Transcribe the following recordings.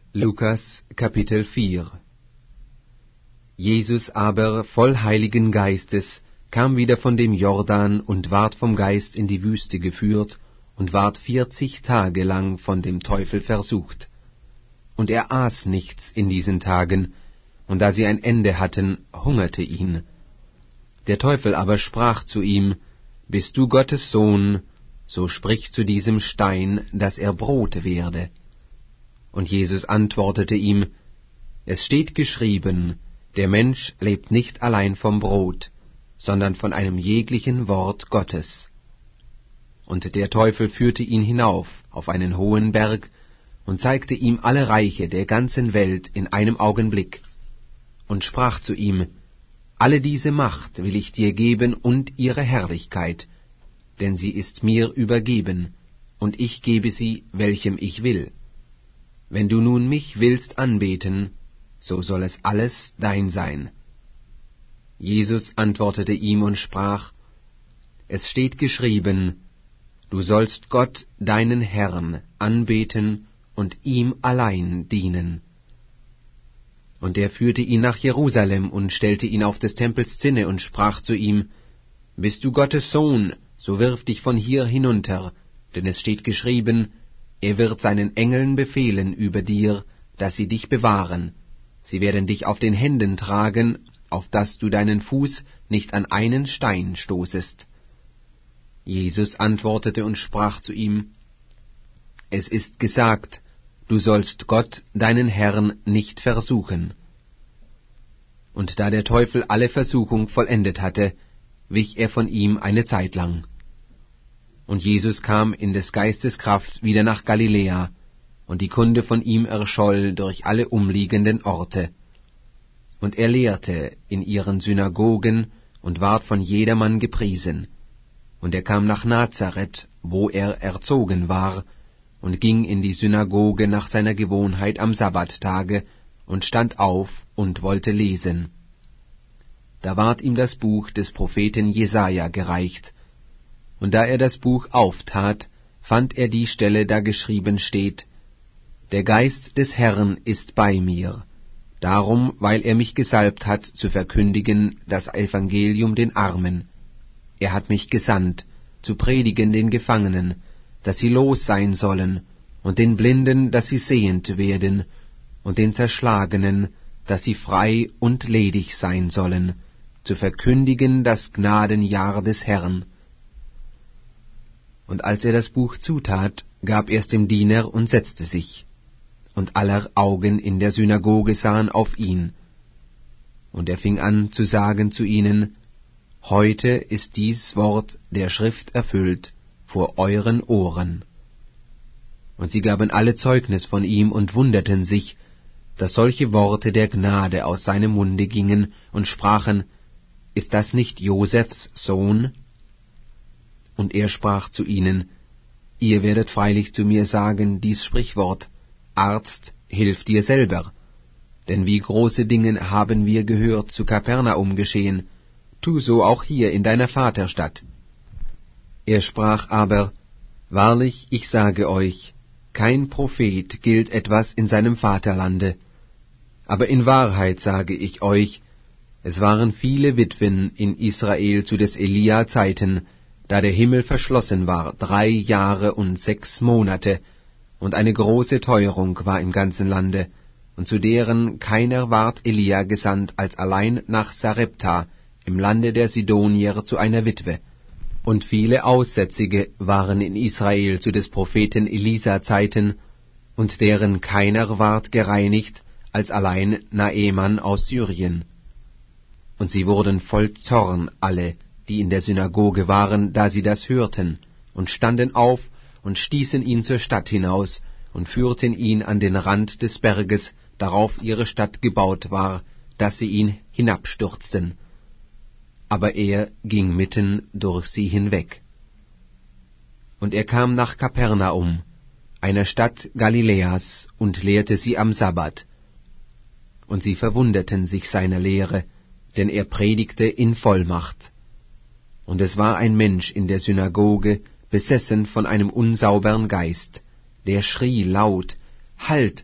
Lukas Kapitel 4. Jesus aber, voll Heiligen Geistes, kam wieder von dem Jordan und ward vom Geist in die Wüste geführt und ward 40 Tage lang von dem Teufel versucht. Und er aß nichts in diesen Tagen, und da sie ein Ende hatten, hungerte ihn. Der Teufel aber sprach zu ihm: Bist du Gottes Sohn, so sprich zu diesem Stein, dass er Brot werde. Und Jesus antwortete ihm: Es steht geschrieben, der Mensch lebt nicht allein vom Brot, sondern von einem jeglichen Wort Gottes. Und der Teufel führte ihn hinauf auf einen hohen Berg und zeigte ihm alle Reiche der ganzen Welt in einem Augenblick und sprach zu ihm: Alle diese Macht will ich dir geben und ihre Herrlichkeit, denn sie ist mir übergeben, und ich gebe sie, welchem ich will. Wenn du nun mich willst anbeten, so soll es alles dein sein. Jesus antwortete ihm und sprach: Es steht geschrieben, du sollst Gott, deinen Herrn, anbeten und ihm allein dienen. Und er führte ihn nach Jerusalem und stellte ihn auf des Tempels Zinne und sprach zu ihm: Bist du Gottes Sohn, so wirf dich von hier hinunter, denn es steht geschrieben, er wird seinen Engeln befehlen über dir, dass sie dich bewahren. Sie werden dich auf den Händen tragen, auf dass du deinen Fuß nicht an einen Stein stoßest. Jesus antwortete und sprach zu ihm: Es ist gesagt, du sollst Gott, deinen Herrn, nicht versuchen. Und da der Teufel alle Versuchung vollendet hatte, wich er von ihm eine Zeit lang. Und Jesus kam in des Geistes Kraft wieder nach Galiläa, und die Kunde von ihm erscholl durch alle umliegenden Orte. Und er lehrte in ihren Synagogen und ward von jedermann gepriesen. Und er kam nach Nazareth, wo er erzogen war, und ging in die Synagoge nach seiner Gewohnheit am Sabbattage und stand auf und wollte lesen. Da ward ihm das Buch des Propheten Jesaja gereicht, und da er das Buch auftat, fand er die Stelle, da geschrieben steht: Der Geist des Herrn ist bei mir, darum, weil er mich gesalbt hat, zu verkündigen das Evangelium den Armen. Er hat mich gesandt, zu predigen den Gefangenen, dass sie los sein sollen, und den Blinden, dass sie sehend werden, und den Zerschlagenen, dass sie frei und ledig sein sollen, zu verkündigen das Gnadenjahr des Herrn. Und als er das Buch zutat, gab er's dem Diener und setzte sich. Und aller Augen in der Synagoge sahen auf ihn. Und er fing an zu sagen zu ihnen: Heute ist dies Wort der Schrift erfüllt vor euren Ohren. Und sie gaben alle Zeugnis von ihm und wunderten sich, dass solche Worte der Gnade aus seinem Munde gingen, und sprachen: Ist das nicht Josefs Sohn? Und er sprach zu ihnen: Ihr werdet freilich zu mir sagen, dies Sprichwort: Arzt, hilf dir selber. Denn wie große Dinge haben wir gehört zu Kapernaum geschehen, tu so auch hier in deiner Vaterstadt. Er sprach aber: Wahrlich, ich sage euch, kein Prophet gilt etwas in seinem Vaterlande. Aber in Wahrheit sage ich euch, es waren viele Witwen in Israel zu des Elia Zeiten, da der Himmel verschlossen war 3 Jahre und 6 Monate, und eine große Teuerung war im ganzen Lande, und zu deren keiner ward Elia gesandt, als allein nach Sarepta, im Lande der Sidonier, zu einer Witwe. Und viele Aussätzige waren in Israel zu des Propheten Elisa Zeiten, und deren keiner ward gereinigt, als allein Naeman aus Syrien. Und sie wurden voll Zorn alle, die in der Synagoge waren, da sie das hörten, und standen auf und stießen ihn zur Stadt hinaus und führten ihn an den Rand des Berges, darauf ihre Stadt gebaut war, dass sie ihn hinabstürzten. Aber er ging mitten durch sie hinweg. Und er kam nach Kapernaum, einer Stadt Galiläas, und lehrte sie am Sabbat. Und sie verwunderten sich seiner Lehre, denn er predigte in Vollmacht. Und es war ein Mensch in der Synagoge, besessen von einem unsaubern Geist, der schrie laut: Halt,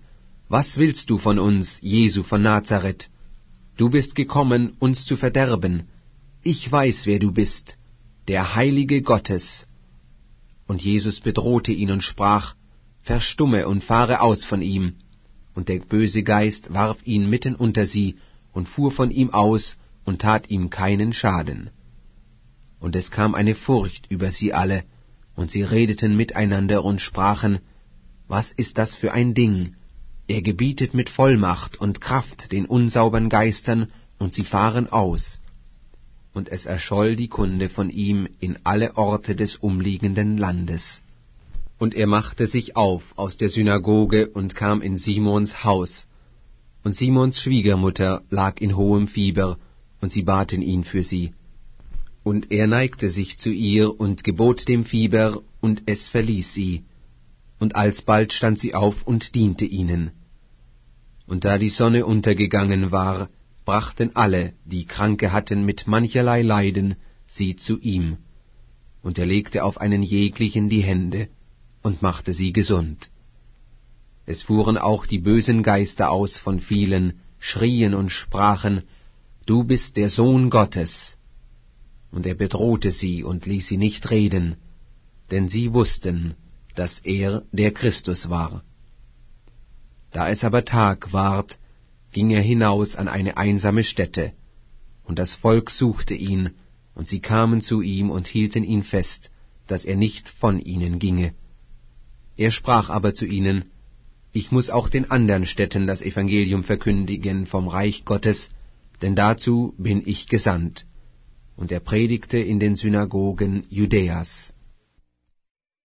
»Was willst du von uns, Jesu von Nazareth? Du bist gekommen, uns zu verderben. Ich weiß, wer du bist, der Heilige Gottes.« Und Jesus bedrohte ihn und sprach, »Verstumme und fahre aus von ihm.« Und der böse Geist warf ihn mitten unter sie und fuhr von ihm aus und tat ihm keinen Schaden. Und es kam eine Furcht über sie alle, und sie redeten miteinander und sprachen, »Was ist das für ein Ding? Er gebietet mit Vollmacht und Kraft den unsaubern Geistern, und sie fahren aus.« Und es erscholl die Kunde von ihm in alle Orte des umliegenden Landes. Und er machte sich auf aus der Synagoge und kam in Simons Haus. Und Simons Schwiegermutter lag in hohem Fieber, und sie baten ihn für sie. Und er neigte sich zu ihr und gebot dem Fieber, und es verließ sie. Und alsbald stand sie auf und diente ihnen. Und da die Sonne untergegangen war, brachten alle, die Kranke hatten mit mancherlei Leiden, sie zu ihm. Und er legte auf einen jeglichen die Hände und machte sie gesund. Es fuhren auch die bösen Geister aus von vielen, schrien und sprachen, »Du bist der Sohn Gottes.« Und er bedrohte sie und ließ sie nicht reden, denn sie wussten, dass er der Christus war. Da es aber Tag ward, ging er hinaus an eine einsame Stätte, und das Volk suchte ihn, und sie kamen zu ihm und hielten ihn fest, dass er nicht von ihnen ginge. Er sprach aber zu ihnen, »Ichmuß auch den andern Städten das Evangelium verkündigen vom Reich Gottes, denn dazu bin ich gesandt.« Und er predigte in den Synagogen Judäas.